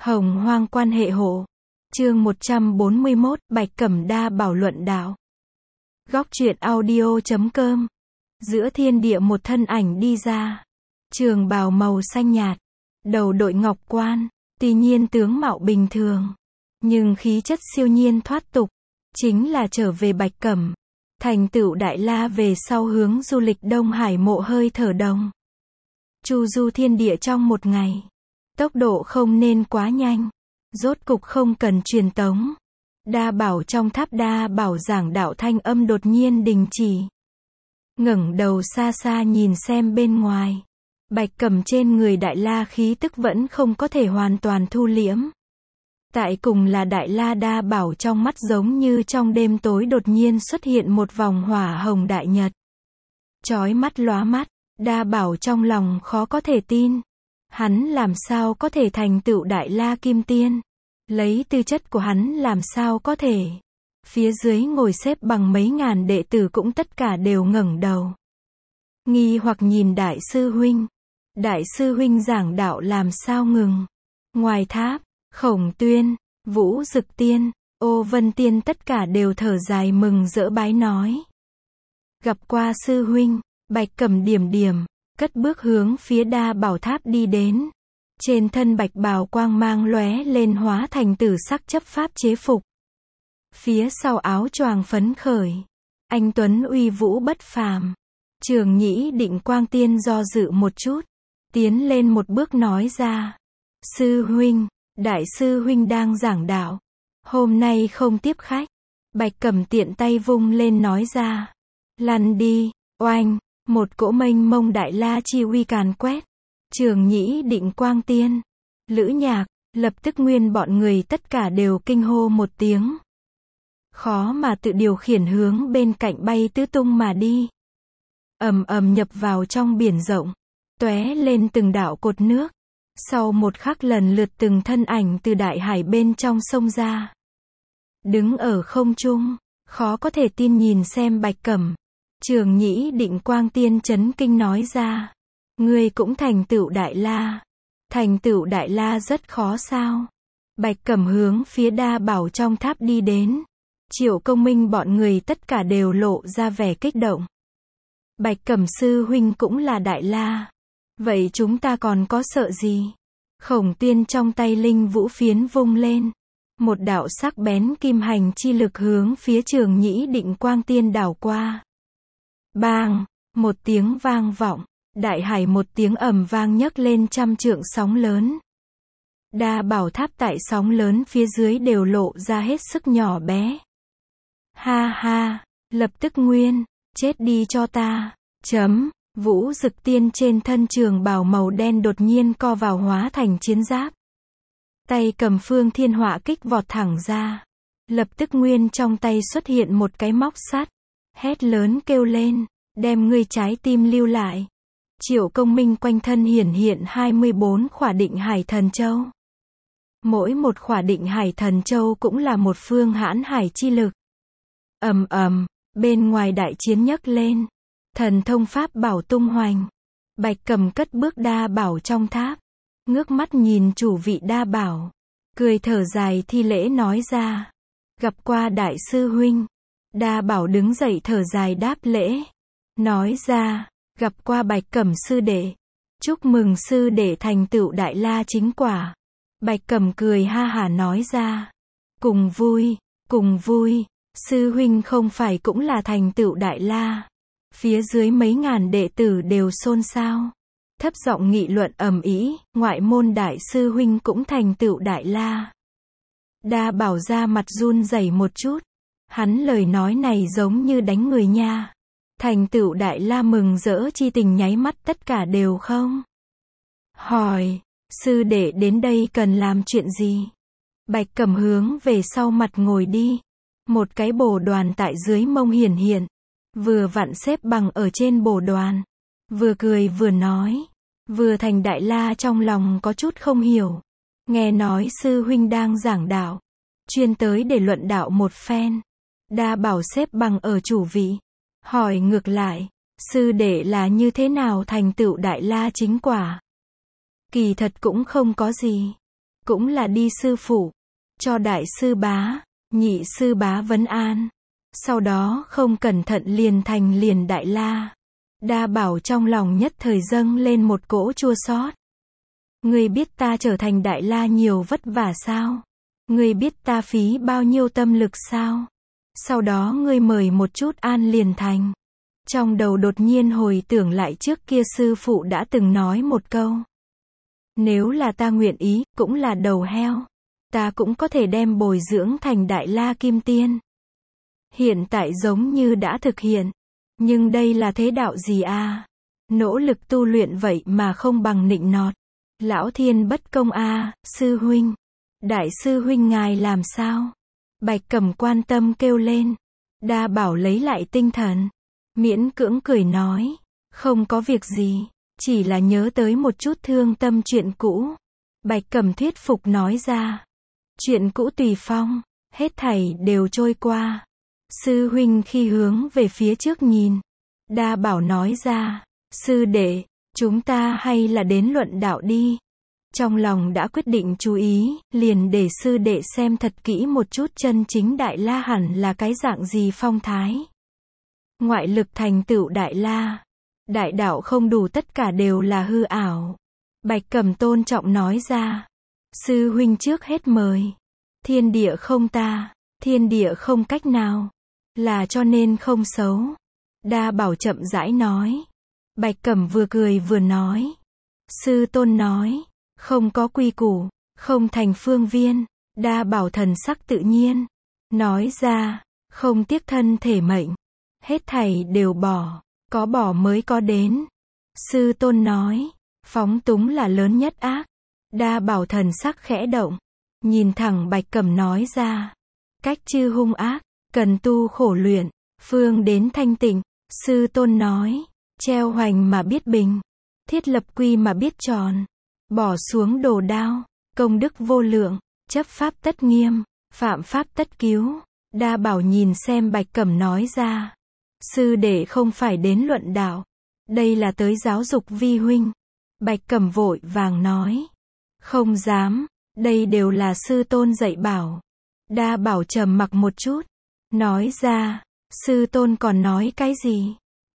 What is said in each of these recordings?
Hồng hoang quan hệ hộ. Chương 141, Bạch Cẩm Đa bảo luận đạo. Góc truyện audio.com. Giữa thiên địa một thân ảnh đi ra. Trường bào màu xanh nhạt. Đầu đội ngọc quan. Tuy nhiên tướng mạo bình thường. Nhưng khí chất siêu nhiên thoát tục. Chính là trở về Bạch Cẩm. Thành tựu Đại La về sau hướng du lịch Đông Hải mộ hơi thở đồng. Chu du thiên địa trong một ngày. Tốc độ không nên quá nhanh. Rốt cục không cần truyền tống. Đa bảo trong tháp đa bảo giảng đạo thanh âm đột nhiên đình chỉ. Ngẩng đầu xa xa nhìn xem bên ngoài. Bạch Cẩm trên người Đại La khí tức vẫn không có thể hoàn toàn thu liễm. Tại cùng là Đại La đa bảo trong mắt giống như trong đêm tối đột nhiên xuất hiện một vòng hỏa hồng đại nhật. Chói mắt lóa mắt, đa bảo trong lòng khó có thể tin. Hắn làm sao có thể thành tựu Đại La Kim Tiên? Lấy tư chất của hắn làm sao có thể? Phía dưới ngồi xếp bằng mấy ngàn đệ tử cũng tất cả đều ngẩng đầu. Nghi hoặc nhìn Đại sư huynh. Đại sư huynh giảng đạo làm sao ngừng? Ngoài tháp, Khổng Tuyên, Vũ Dực Tiên, Ô Vân Tiên tất cả đều thở dài mừng rỡ bái nói. Gặp qua sư huynh, Bạch Cẩm điểm điểm, cất bước hướng phía đa bảo tháp đi đến. Trên thân bạch bào quang mang lóe lên hóa thành tử sắc chấp pháp chế phục. Phía sau áo choàng phấn khởi. Anh tuấn uy vũ bất phàm. Trường Nhĩ Định Quang Tiên do dự một chút. Tiến lên một bước nói ra. Sư huynh, Đại sư huynh đang giảng đạo. Hôm nay không tiếp khách. Bạch Cẩm tiện tay vung lên nói ra. Lăn đi, oanh. Một cỗ mênh mông Đại La chi uy càn quét. Trường Nhĩ Định Quang Tiên, Lữ Nhạc, lập tức nguyên bọn người tất cả đều kinh hô một tiếng. Khó mà tự điều khiển hướng bên cạnh bay tứ tung mà đi. Ầm ầm nhập vào trong biển rộng, tóe lên từng đạo cột nước. Sau một khắc lần lượt từng thân ảnh từ đại hải bên trong sông ra. Đứng ở không trung, khó có thể tin nhìn xem Bạch Cẩm. Trường Nhĩ Định Quang Tiên chấn kinh nói ra. Ngươi cũng thành tựu Đại La. Thành tựu Đại La rất khó sao? Bạch Cẩm hướng phía đa bảo trong tháp đi đến. Triệu Công Minh bọn người tất cả đều lộ ra vẻ kích động. Bạch Cẩm sư huynh cũng là Đại La. Vậy chúng ta còn có sợ gì? Khổng Tuyên trong tay linh vũ phiến vung lên. Một đạo sắc bén kim hành chi lực hướng phía Trường Nhĩ Định Quang Tiên đảo qua. Bang! Một tiếng vang vọng. Đại hải một tiếng ầm vang nhấc lên trăm trượng sóng lớn. Đa bảo tháp tại sóng lớn phía dưới đều lộ ra hết sức nhỏ bé. Ha ha, lập tức nguyên, chết đi cho ta. Vũ Dực Tiên trên thân trường bào màu đen đột nhiên co vào hóa thành chiến giáp. Tay cầm phương thiên họa kích vọt thẳng ra. Lập tức nguyên trong tay xuất hiện một cái móc sắt. Hét lớn kêu lên, đem ngươi trái tim lưu lại. Triệu Công Minh quanh thân hiển hiện 24 khỏa định hải thần châu. Mỗi một khỏa định hải thần châu cũng là một phương hãn hải chi lực. Ầm ầm, bên ngoài đại chiến nhấc lên. Thần thông pháp bảo tung hoành. Bạch Cẩm cất bước đa bảo trong tháp. Ngước mắt nhìn chủ vị đa bảo. Cười thở dài thi lễ nói ra. Gặp qua Đại sư huynh. Đa bảo đứng dậy thở dài đáp lễ. Nói ra. Gặp qua Bạch Cẩm sư đệ. Chúc mừng sư đệ thành tựu Đại La chính quả. Bạch Cẩm cười ha hả nói ra. Cùng vui, sư huynh không phải cũng là thành tựu Đại La. Phía dưới mấy ngàn đệ tử đều xôn xao. Thấp giọng nghị luận ầm ĩ, ngoại môn Đại sư huynh cũng thành tựu Đại La. Đa bảo ra mặt run rẩy một chút. Hắn lời nói này giống như đánh người nha. Thành tựu Đại La mừng rỡ chi tình nháy mắt tất cả đều không. Hỏi, sư đệ đến đây cần làm chuyện gì? Bạch Cẩm hướng về sau mặt ngồi đi. Một cái bồ đoàn tại dưới mông hiển hiện. Vừa vặn xếp bằng ở trên bồ đoàn. Vừa cười vừa nói. Vừa thành Đại La trong lòng có chút không hiểu. Nghe nói sư huynh đang giảng đạo. Chuyên tới để luận đạo một phen. Đa bảo xếp bằng ở chủ vị. Hỏi ngược lại, sư đệ là như thế nào thành tựu Đại La chính quả? Kỳ thật cũng không có gì. cũng là đi sư phụ, cho đại sư bá, nhị sư bá vấn an. Sau đó không cẩn thận liền thành liền Đại La. Đa Bảo trong lòng nhất thời dâng lên một cỗ chua xót. Ngươi biết ta trở thành Đại La nhiều vất vả sao? Ngươi biết ta phí bao nhiêu tâm lực sao? Sau đó ngươi mời một chút an liền thành. Trong đầu đột nhiên hồi tưởng lại trước kia sư phụ đã từng nói một câu. Nếu là ta nguyện ý, cũng là đầu heo. Ta cũng có thể đem bồi dưỡng thành Đại La Kim Tiên. Hiện tại giống như đã thực hiện. Nhưng đây là thế đạo gì a? Nỗ lực tu luyện vậy mà không bằng nịnh nọt. Lão thiên bất công a, sư huynh. Đại sư huynh ngài làm sao? Bạch Cẩm quan tâm kêu lên. Đa Bảo lấy lại tinh thần. Miễn cưỡng cười nói. Không có việc gì. Chỉ là nhớ tới một chút thương tâm chuyện cũ. Bạch Cẩm thuyết phục nói ra. Chuyện cũ tùy phong. Hết thảy đều trôi qua. Sư huynh khi hướng về phía trước nhìn. Đa Bảo nói ra. Sư đệ, chúng ta hay là đến luận đạo đi. Trong lòng đã quyết định chú ý, liền để sư đệ xem thật kỹ một chút chân chính Đại La hẳn là cái dạng gì phong thái. Ngoại lực thành tựu Đại La. Đại đạo không đủ, tất cả đều là hư ảo. Bạch Cẩm tôn trọng nói ra. Sư huynh trước hết mời. Thiên địa không ta, thiên địa không cách nào. Là cho nên không xấu. Đa Bảo chậm rãi nói. Bạch Cẩm vừa cười vừa nói. Sư tôn nói. Không có quy củ, không thành phương viên. Đa Bảo thần sắc tự nhiên. Nói ra, không tiếc thân thể mệnh. Hết thảy đều bỏ, có bỏ mới có đến. Sư tôn nói, phóng túng là lớn nhất ác. Đa Bảo thần sắc khẽ động. Nhìn thẳng Bạch Cẩm nói ra. Cách chư hung ác, cần tu khổ luyện, phương đến thanh tịnh. Sư tôn nói, treo hoành mà biết bình. Thiết lập quy mà biết tròn. Bỏ xuống đồ đao, công đức vô lượng, chấp pháp tất nghiêm, phạm pháp tất cứu. Đa Bảo nhìn xem Bạch Cẩm nói ra. Sư đệ không phải đến luận đạo. Đây là tới giáo dục vi huynh. Bạch Cẩm vội vàng nói. Không dám, đây đều là sư tôn dạy bảo. Đa Bảo trầm mặc một chút. Nói ra, sư tôn còn nói cái gì?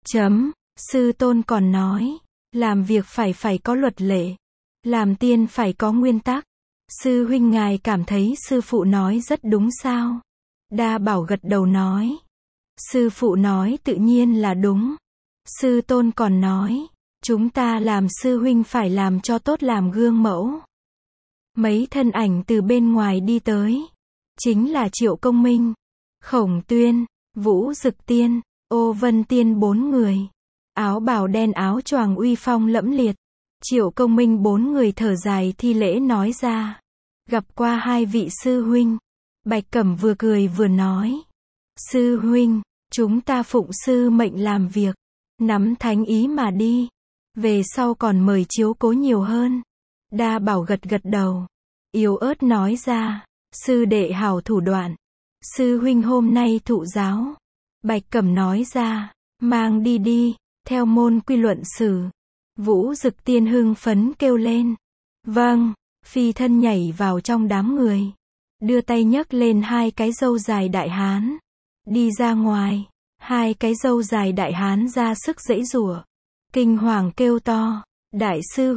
Sư tôn còn nói, làm việc phải có luật lệ. Làm tiên phải có nguyên tắc. Sư huynh ngài cảm thấy sư phụ nói rất đúng sao? Đa Bảo gật đầu nói. Sư phụ nói tự nhiên là đúng. Sư tôn còn nói, chúng ta làm sư huynh phải làm cho tốt làm gương mẫu. Mấy thân ảnh từ bên ngoài đi tới. Chính là Triệu Công Minh, Khổng Tuyên, Vũ Dực Tiên, Ô Vân Tiên 4 người. Áo bào đen áo choàng uy phong lẫm liệt. Triệu Công Minh 4 người thở dài thi lễ nói ra. Gặp qua hai vị sư huynh. Bạch Cẩm vừa cười vừa nói. Sư huynh, chúng ta phụng sư mệnh làm việc. Nắm thánh ý mà đi. Về sau còn mời chiếu cố nhiều hơn. Đa Bảo gật gật đầu. Yếu ớt nói ra. Sư đệ hảo thủ đoạn. Sư huynh hôm nay thụ giáo. Bạch Cẩm nói ra. Mang đi đi. Theo môn quy luận xử. Vũ Dực Tiên hưng phấn kêu lên. Vâng, phi thân nhảy vào trong đám người. Đưa tay nhấc lên hai cái râu dài đại hán. Đi ra ngoài. Hai cái râu dài đại hán ra sức giãy giụa. Kinh hoàng kêu to. Đại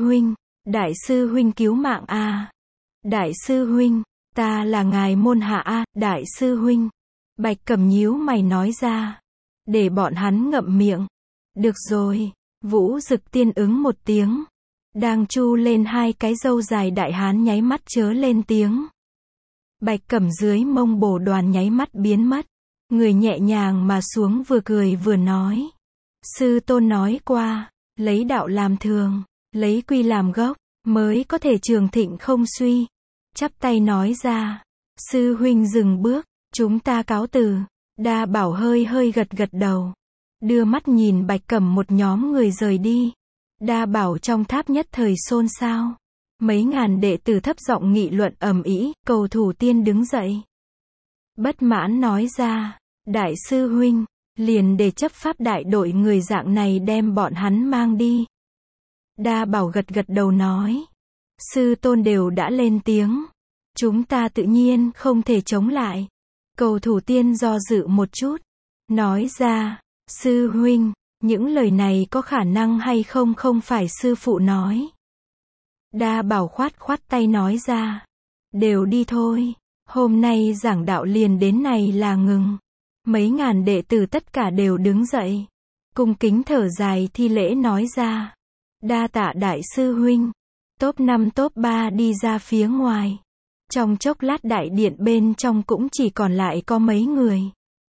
sư huynh cứu mạng a. Đại sư huynh, ta là ngài môn hạ a. Đại sư huynh. Bạch Cẩm nhíu mày nói ra. Để bọn hắn ngậm miệng. Được rồi. Vũ Dực Tiên ứng một tiếng. Đang chu lên hai cái râu dài đại hán nháy mắt chớ lên tiếng. Bạch Cẩm dưới mông bổ đoàn nháy mắt biến mất. Người nhẹ nhàng mà xuống vừa cười vừa nói. Sư tôn nói qua, lấy đạo làm thường, lấy quy làm gốc, mới có thể trường thịnh không suy. Chắp tay nói ra. Sư huynh dừng bước, chúng ta cáo từ. Đa Bảo hơi gật gật đầu. Đưa mắt nhìn Bạch Cẩm một nhóm người rời đi. Đa Bảo trong tháp nhất thời xôn xao. Mấy ngàn đệ tử thấp giọng nghị luận ầm ĩ, Cầu Thủ Tiên đứng dậy. Bất mãn nói ra, đại sư huynh, liền để chấp pháp đại đội người dạng này đem bọn hắn mang đi. Đa Bảo gật gật đầu nói, Sư tôn đều đã lên tiếng. Chúng ta tự nhiên không thể chống lại. Cầu thủ tiên do dự một chút. Nói ra, sư huynh, những lời này có khả năng hay không không phải sư phụ nói. Đa Bảo khoát khoát tay nói ra. Đều đi thôi. Hôm nay giảng đạo liền đến này là ngừng. Mấy ngàn đệ tử tất cả đều đứng dậy. Cung kính thở dài thi lễ nói ra. Đa tạ đại sư huynh. Top 5 top 3 đi ra phía ngoài. Trong chốc lát đại điện bên trong cũng chỉ còn lại có mấy người.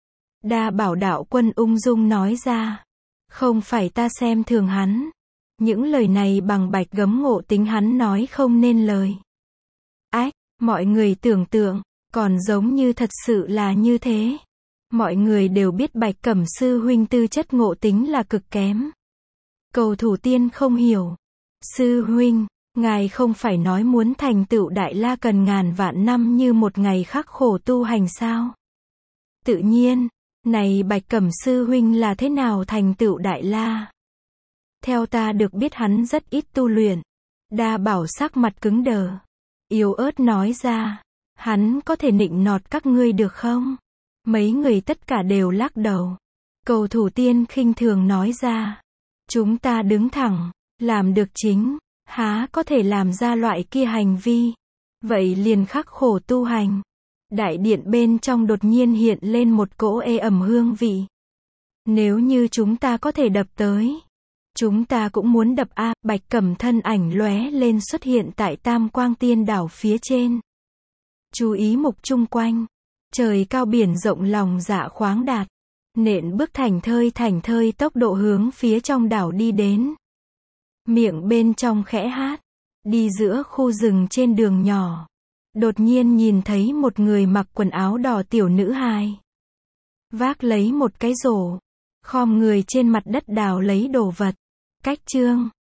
Đa Bảo đạo quân ung dung nói ra. Không phải ta xem thường hắn. Những lời này bằng bạch gấm ngộ tính hắn nói không nên lời. Ách, mọi người tưởng tượng, còn giống như thật sự là như thế. Mọi người đều biết Bạch Cẩm sư huynh tư chất ngộ tính là cực kém. Cầu thủ tiên không hiểu. Sư huynh, ngài không phải nói muốn thành tựu Đại La cần ngàn vạn năm như một ngày khắc khổ tu hành sao? Tự nhiên, này Bạch Cẩm sư huynh là thế nào thành tựu Đại La? Theo ta được biết hắn rất ít tu luyện. Đa Bảo sắc mặt cứng đờ. Yếu ớt nói ra. Hắn có thể nịnh nọt các ngươi được không? Mấy người tất cả đều lắc đầu. Cầu thủ tiên khinh thường nói ra. Chúng ta đứng thẳng, làm được chính, há có thể làm ra loại kia hành vi. Vậy liền khắc khổ tu hành. Đại điện bên trong đột nhiên hiện lên một cỗ ê ẩm hương vị. Nếu như chúng ta có thể đập tới. Chúng ta cũng muốn đập a. Bạch Cẩm thân ảnh lóe lên xuất hiện tại Tam Quang Tiên đảo phía trên. Chú ý mục chung quanh. Trời cao biển rộng lòng dạ khoáng đạt. Nện bước thảnh thơi tốc độ hướng phía trong đảo đi đến. Miệng bên trong khẽ hát. Đi giữa khu rừng trên đường nhỏ. Đột nhiên nhìn thấy một người mặc quần áo đỏ tiểu nữ hài. Vác lấy một cái rổ. Khom người trên mặt đất đào lấy đồ vật. Cách chương.